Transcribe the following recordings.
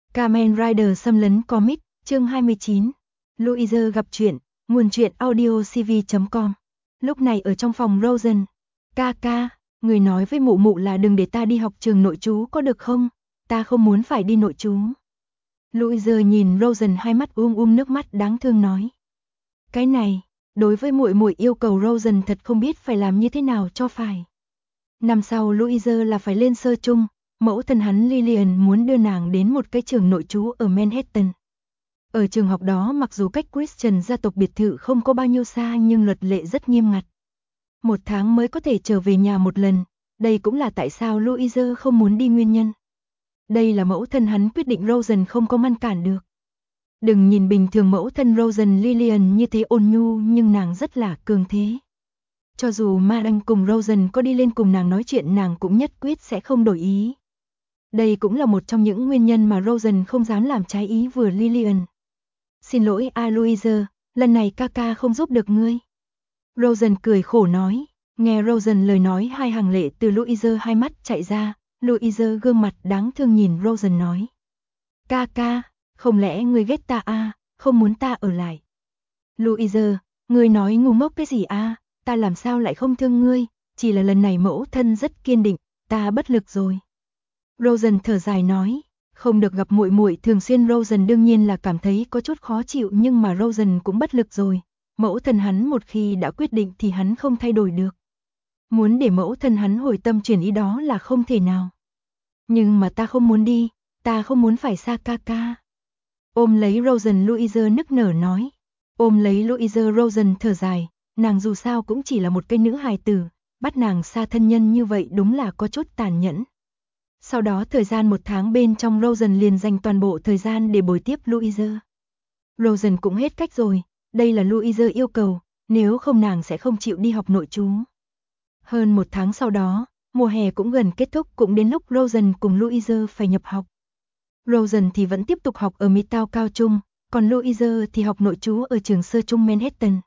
Kamen Rider xâm lấn comic, chương 29. Louise gặp chuyện, nguồn truyện audio cv.com. Lúc này ở trong phòng Rosen. Ca, người nói với mụ mụ là đừng để ta đi học trường nội trú có được không? Ta không muốn phải đi nội trú. Louise nhìn Rosen hai mắt nước mắt đáng thương nói. Cái này, đối với muội muội yêu cầu Rosen thật không biết phải làm như thế nào cho phải. Năm sau Louise là phải lên sơ trung. Mẫu thân hắn Lillian muốn đưa nàng đến một cái trường nội trú ở Manhattan. Ở trường học đó mặc dù cách Christian gia tộc biệt thự không có bao nhiêu xa nhưng luật lệ rất nghiêm ngặt. 1 tháng mới có thể trở về nhà một lần, đây cũng là tại sao Louise không muốn đi nguyên nhân. Đây là mẫu thân hắn quyết định Rosen không có ngăn cản được. Đừng nhìn bình thường mẫu thân Rosen Lillian như thế ôn nhu nhưng nàng rất là cường thế. Cho dù Madame cùng Rosen có đi lên cùng nàng nói chuyện nàng cũng nhất quyết sẽ không đổi ý. Đây cũng là một trong những nguyên nhân mà Rosen không dám làm trái ý vừa Lillian. Xin lỗi Louise, lần này ca không giúp được ngươi. Rosen cười khổ nói, nghe Rosen lời nói hai hàng lệ từ Louise hai mắt chạy ra, Louise gương mặt đáng thương nhìn Rosen nói. Ca, không lẽ ngươi ghét ta không muốn ta ở lại. Louise, ngươi nói ngu ngốc cái gì ta làm sao lại không thương ngươi, chỉ là lần này mẫu thân rất kiên định, ta bất lực rồi. Rosen thở dài nói, không được gặp muội muội thường xuyên Rosen đương nhiên là cảm thấy có chút khó chịu nhưng mà Rosen cũng bất lực rồi, mẫu thân hắn một khi đã quyết định thì hắn không thay đổi được. Muốn để mẫu thân hắn hồi tâm chuyển ý đó là không thể nào. Nhưng mà ta không muốn đi, ta không muốn phải xa ca. Ôm lấy Rosen Louise nức nở nói, ôm lấy Louise Rosen thở dài, nàng dù sao cũng chỉ là một cái nữ hài tử, bắt nàng xa thân nhân như vậy đúng là có chút tàn nhẫn. Sau đó thời gian 1 tháng bên trong Rosen liền dành toàn bộ thời gian để bồi tiếp Louise. Rosen cũng hết cách rồi, đây là Louise yêu cầu, nếu không nàng sẽ không chịu đi học nội trú. Hơn 1 tháng sau đó, mùa hè cũng gần kết thúc cũng đến lúc Rosen cùng Louise phải nhập học. Rosen thì vẫn tiếp tục học ở Midtown cao trung, còn Louise thì học nội trú ở trường sơ trung Manhattan.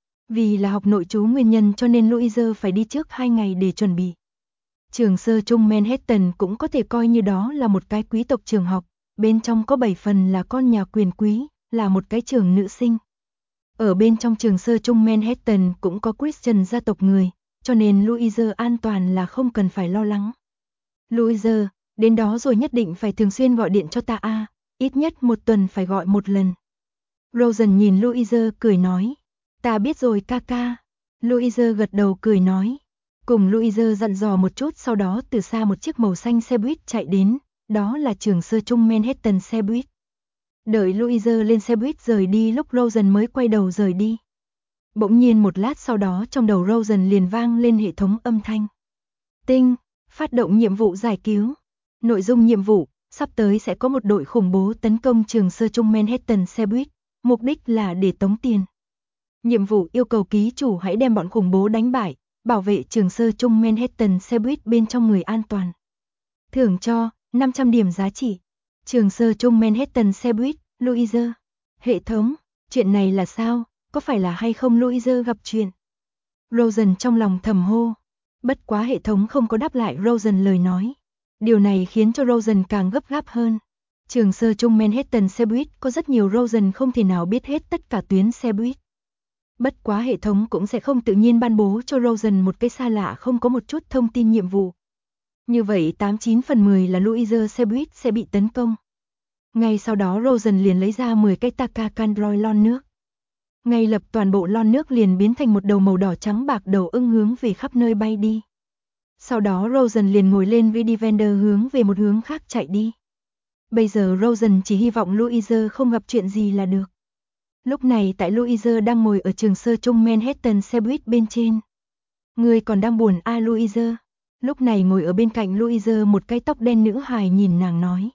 Vì là học nội trú nguyên nhân cho nên Louise phải đi trước 2 ngày để chuẩn bị. Trường sơ trung Manhattan cũng có thể coi như đó là một cái quý tộc trường học, bên trong có 7 phần là con nhà quyền quý, là một cái trường nữ sinh. Ở bên trong trường sơ trung Manhattan cũng có Christian gia tộc người, cho nên Louise an toàn là không cần phải lo lắng. Louise, đến đó rồi nhất định phải thường xuyên gọi điện cho ta ít nhất 1 tuần phải gọi 1 lần. Rosen nhìn Louise cười nói, ta biết rồi ca. Louise gật đầu cười nói. Cùng Louise dặn dò một chút sau đó từ xa một chiếc màu xanh xe buýt chạy đến, đó là trường sơ trung Manhattan xe buýt. Đợi Louise lên xe buýt rời đi lúc Rosen mới quay đầu rời đi. Bỗng nhiên một lát sau đó trong đầu Rosen liền vang lên hệ thống âm thanh. Tinh, phát động nhiệm vụ giải cứu. Nội dung nhiệm vụ, sắp tới sẽ có một đội khủng bố tấn công trường sơ trung Manhattan xe buýt, mục đích là để tống tiền. Nhiệm vụ yêu cầu ký chủ hãy đem bọn khủng bố đánh bại. Bảo vệ trường sơ trung Manhattan xe buýt bên trong người an toàn. Thưởng cho 500 điểm giá trị. Trường sơ trung Manhattan xe buýt, Louise. Hệ thống, chuyện này là sao? Có phải là hay không Louise gặp chuyện? Rosen trong lòng thầm hô. Bất quá hệ thống không có đáp lại Rosen lời nói. Điều này khiến cho Rosen càng gấp gáp hơn. Trường sơ trung Manhattan xe buýt có rất nhiều Rosen không thể nào biết hết tất cả tuyến xe buýt. Bất quá hệ thống cũng sẽ không tự nhiên ban bố cho Rosen một cái xa lạ không có một chút thông tin nhiệm vụ. Như vậy 89 phần 10 là Louise xe buýt sẽ bị tấn công. Ngay sau đó Rosen liền lấy ra 10 cái Taka Candroid lon nước. Ngay lập toàn bộ lon nước liền biến thành một đầu màu đỏ trắng bạc đầu ưng hướng về khắp nơi bay đi. Sau đó Rosen liền ngồi lên với Defender hướng về một hướng khác chạy đi. Bây giờ Rosen chỉ hy vọng Louise không gặp chuyện gì là được. Lúc này tại Louise đang ngồi ở trường sơ trung Manhattan xe buýt bên trên. Người còn đang buồn Louise. Lúc này ngồi ở bên cạnh Louise một cái tóc đen nữ hài nhìn nàng nói.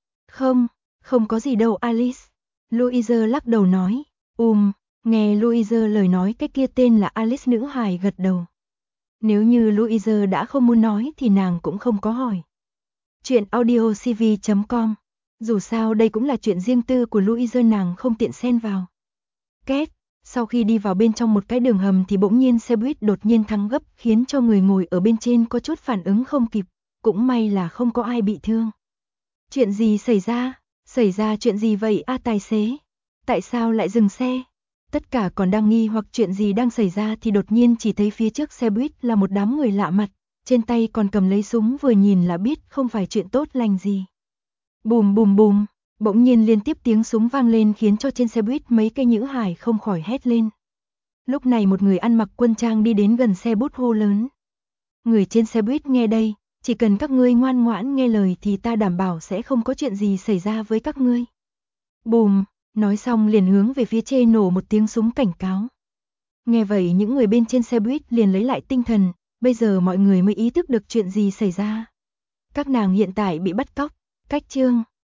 Không có gì đâu Alice. Louise lắc đầu nói. Nghe Louise lời nói cái kia tên là Alice nữ hài gật đầu. Nếu như Louise đã không muốn nói thì nàng cũng không có hỏi. Chuyện audio cv.com. Dù sao đây cũng là chuyện riêng tư của Louise nàng không tiện xen vào. Két, sau khi đi vào bên trong một cái đường hầm thì bỗng nhiên xe buýt đột nhiên thắng gấp khiến cho người ngồi ở bên trên có chút phản ứng không kịp, cũng may là không có ai bị thương. Chuyện gì xảy ra? Xảy ra chuyện gì vậy a tài xế? Tại sao lại dừng xe? Tất cả còn đang nghi hoặc chuyện gì đang xảy ra thì đột nhiên chỉ thấy phía trước xe buýt là một đám người lạ mặt, trên tay còn cầm lấy súng, vừa nhìn là biết không phải chuyện tốt lành gì. Bùm bùm bùm, bỗng nhiên liên tiếp tiếng súng vang lên khiến cho trên xe buýt mấy cây nhữ hải không khỏi hét lên. Lúc này một người ăn mặc quân trang đi đến gần xe buýt hô lớn. Người trên xe buýt nghe đây, chỉ cần các ngươi ngoan ngoãn nghe lời thì ta đảm bảo sẽ không có chuyện gì xảy ra với các ngươi. Bùm, nói xong liền hướng về phía trên nổ một tiếng súng cảnh cáo. Nghe vậy những người bên trên xe buýt liền lấy lại tinh thần, bây giờ mọi người mới ý thức được chuyện gì xảy ra. Các nàng hiện tại bị bắt cóc, cách chương